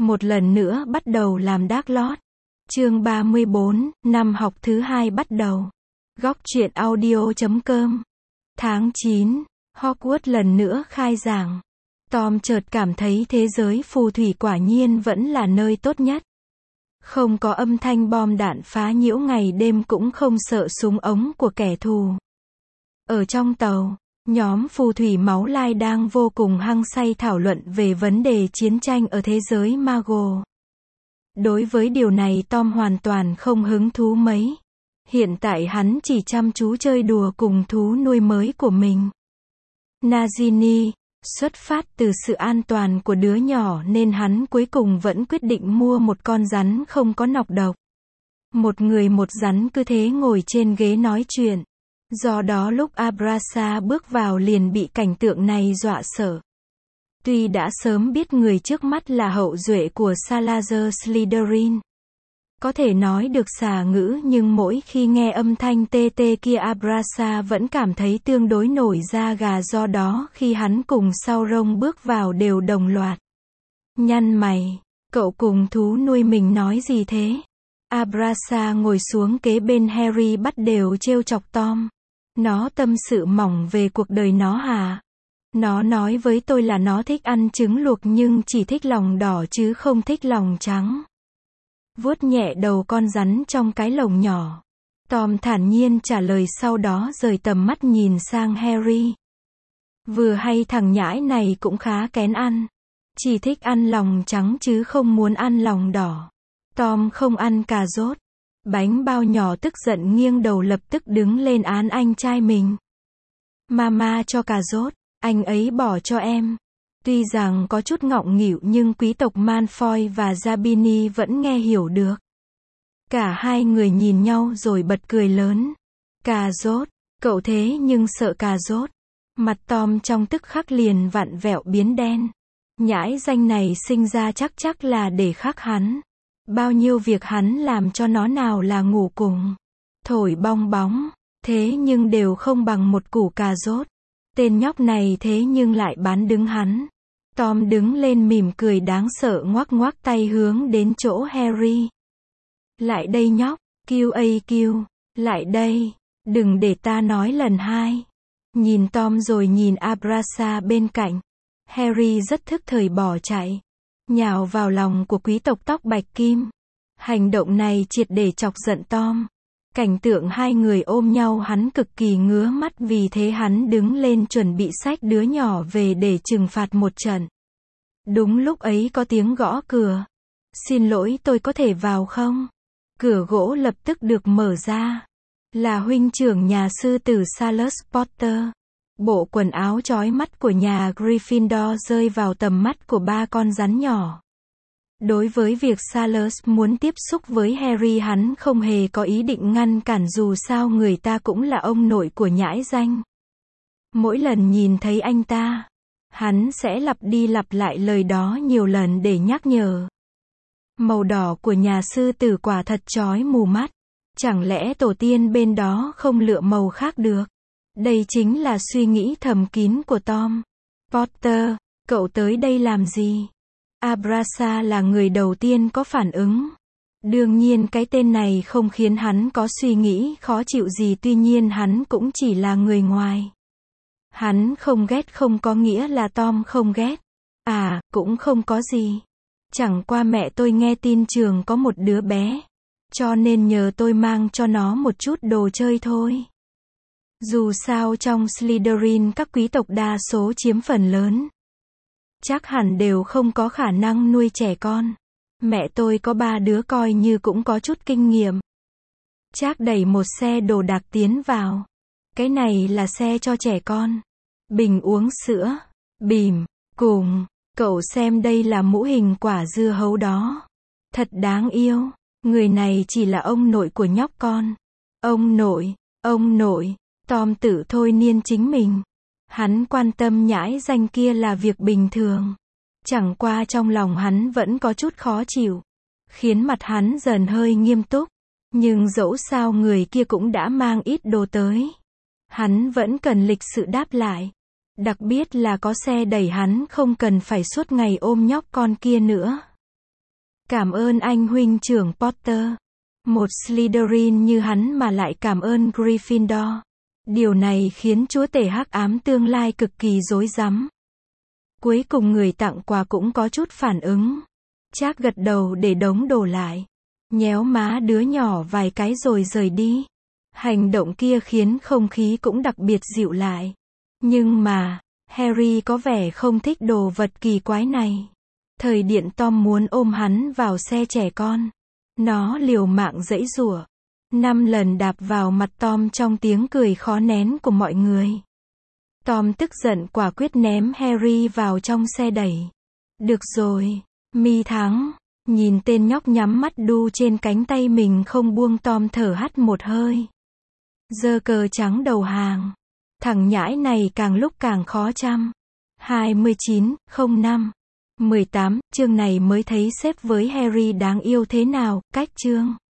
Một lần nữa bắt đầu làm Dark Lord. Chương 34, năm học thứ 2 bắt đầu. Góc truyện audio.com. Tháng 9, Hogwarts lần nữa khai giảng. Tom chợt cảm thấy thế giới phù thủy quả nhiên vẫn là nơi tốt nhất. Không có âm thanh bom đạn phá nhiễu ngày đêm, cũng không sợ súng ống của kẻ thù. Ở trong tàu, nhóm phù thủy máu lai đang vô cùng hăng say thảo luận về vấn đề chiến tranh ở thế giới Muggle. Đối với điều này Tom hoàn toàn không hứng thú mấy. Hiện tại hắn chỉ chăm chú chơi đùa cùng thú nuôi mới của mình. Nagini, xuất phát từ sự an toàn của đứa nhỏ nên hắn cuối cùng vẫn quyết định mua một con rắn không có nọc độc. Một người một rắn cứ thế ngồi trên ghế nói chuyện. Do đó lúc Abrasa bước vào liền bị cảnh tượng này dọa sợ. Tuy đã sớm biết người trước mắt là hậu duệ của Salazar Slytherin, có thể nói được xà ngữ, nhưng mỗi khi nghe âm thanh tê tê kia Abrasa vẫn cảm thấy tương đối nổi da gà, do đó khi hắn cùng Sauron bước vào đều đồng loạt nhăn mày. Cậu cùng thú nuôi mình nói gì thế? Abrasa ngồi xuống kế bên Harry bắt đầu trêu chọc Tom. Nó tâm sự mỏng về cuộc đời nó hả? Nó nói với tôi là nó thích ăn trứng luộc nhưng chỉ thích lòng đỏ chứ không thích lòng trắng. Vuốt nhẹ đầu con rắn trong cái lồng nhỏ, Tom thản nhiên trả lời, sau đó rời tầm mắt nhìn sang Harry. Vừa hay thằng nhãi này cũng khá kén ăn. Chỉ thích ăn lòng trắng chứ không muốn ăn lòng đỏ. Tom không ăn cà rốt. Bánh bao nhỏ tức giận nghiêng đầu lập tức đứng lên án anh trai mình. Mama cho cà rốt, anh ấy bỏ cho em. Tuy rằng có chút ngọng nghịu nhưng quý tộc Malfoy và Zabini vẫn nghe hiểu được. Cả hai người nhìn nhau rồi bật cười lớn. Cà rốt, cậu thế nhưng sợ cà rốt. Mặt Tom trong tức khắc liền vặn vẹo biến đen. Nhãi danh này sinh ra chắc là để khắc hắn. Bao nhiêu việc hắn làm cho nó, nào là ngủ cùng, thổi bong bóng, thế nhưng đều không bằng một củ cà rốt. Tên nhóc này thế nhưng lại bán đứng hắn. Tom đứng lên mỉm cười đáng sợ, ngoắc ngoắc tay hướng đến chỗ Harry. Lại đây nhóc, QAQ, lại đây, đừng để ta nói lần hai. Nhìn Tom rồi nhìn Abrasa bên cạnh. Harry rất thức thời bỏ chạy, nhào vào lòng của quý tộc tóc bạch kim. Hành động này triệt để chọc giận Tom. Cảnh tượng hai người ôm nhau hắn cực kỳ ngứa mắt, vì thế hắn đứng lên chuẩn bị xách đứa nhỏ về để trừng phạt một trận. Đúng lúc ấy có tiếng gõ cửa. Xin lỗi, tôi có thể vào không? Cửa gỗ lập tức được mở ra. Là huynh trưởng nhà sư tử Salus Potter. Bộ quần áo chói mắt của nhà Gryffindor rơi vào tầm mắt của ba con rắn nhỏ. Đối với việc Salus muốn tiếp xúc với Harry, hắn không hề có ý định ngăn cản, dù sao người ta cũng là ông nội của nhãi danh. Mỗi lần nhìn thấy anh ta, hắn sẽ lặp đi lặp lại lời đó nhiều lần để nhắc nhở. Màu đỏ của nhà sư tử quả thật chói mù mắt. Chẳng lẽ tổ tiên bên đó không lựa màu khác được? Đây chính là suy nghĩ thầm kín của Tom. Potter, cậu tới đây làm gì? Abrasa là người đầu tiên có phản ứng. Đương nhiên cái tên này không khiến hắn có suy nghĩ khó chịu gì, tuy nhiên hắn cũng chỉ là người ngoài. Hắn không ghét không có nghĩa là Tom không ghét. À, cũng không có gì. Chẳng qua mẹ tôi nghe tin trường có một đứa bé, cho nên nhờ tôi mang cho nó một chút đồ chơi thôi. Dù sao trong Slytherin các quý tộc đa số chiếm phần lớn, chắc hẳn đều không có khả năng nuôi trẻ con. Mẹ tôi có 3 đứa coi như cũng có chút kinh nghiệm. Trác đẩy một xe đồ đạc tiến vào. Cái này là xe cho trẻ con. Bình uống sữa, bìm, cùng. Cậu xem đây là mũ hình quả dưa hấu đó. Thật đáng yêu. Người này chỉ là ông nội của nhóc con. Ông nội. Tom tự thôi niên chính mình. Hắn quan tâm nhãi danh kia là việc bình thường. Chẳng qua trong lòng hắn vẫn có chút khó chịu, khiến mặt hắn dần hơi nghiêm túc. Nhưng dẫu sao người kia cũng đã mang ít đồ tới, hắn vẫn cần lịch sự đáp lại. Đặc biệt là có xe đẩy, hắn không cần phải suốt ngày ôm nhóc con kia nữa. Cảm ơn anh huynh trưởng Potter. Một Slytherin như hắn mà lại cảm ơn Gryffindor. Điều này khiến chúa tể hắc ám tương lai cực kỳ rối rắm. Cuối cùng người tặng quà cũng có chút phản ứng. Trác gật đầu để đống đồ lại. Nhéo má đứa nhỏ vài cái rồi rời đi. Hành động kia khiến không khí cũng đặc biệt dịu lại. Nhưng mà, Harry có vẻ không thích đồ vật kỳ quái này. Thời điện Tom muốn ôm hắn vào xe trẻ con. Nó liều mạng giãy giụa. 5 lần đạp vào mặt Tom trong tiếng cười khó nén của mọi người. Tom tức giận quả quyết ném Harry vào trong xe đẩy. Được rồi, Mi thắng. Nhìn tên nhóc nhắm mắt đu trên cánh tay mình không buông, Tom thở hắt một hơi. Giơ cờ trắng đầu hàng. Thằng nhãi này càng lúc càng khó chăm. 29:05 18, chương này mới thấy sếp với Harry đáng yêu thế nào, cách chương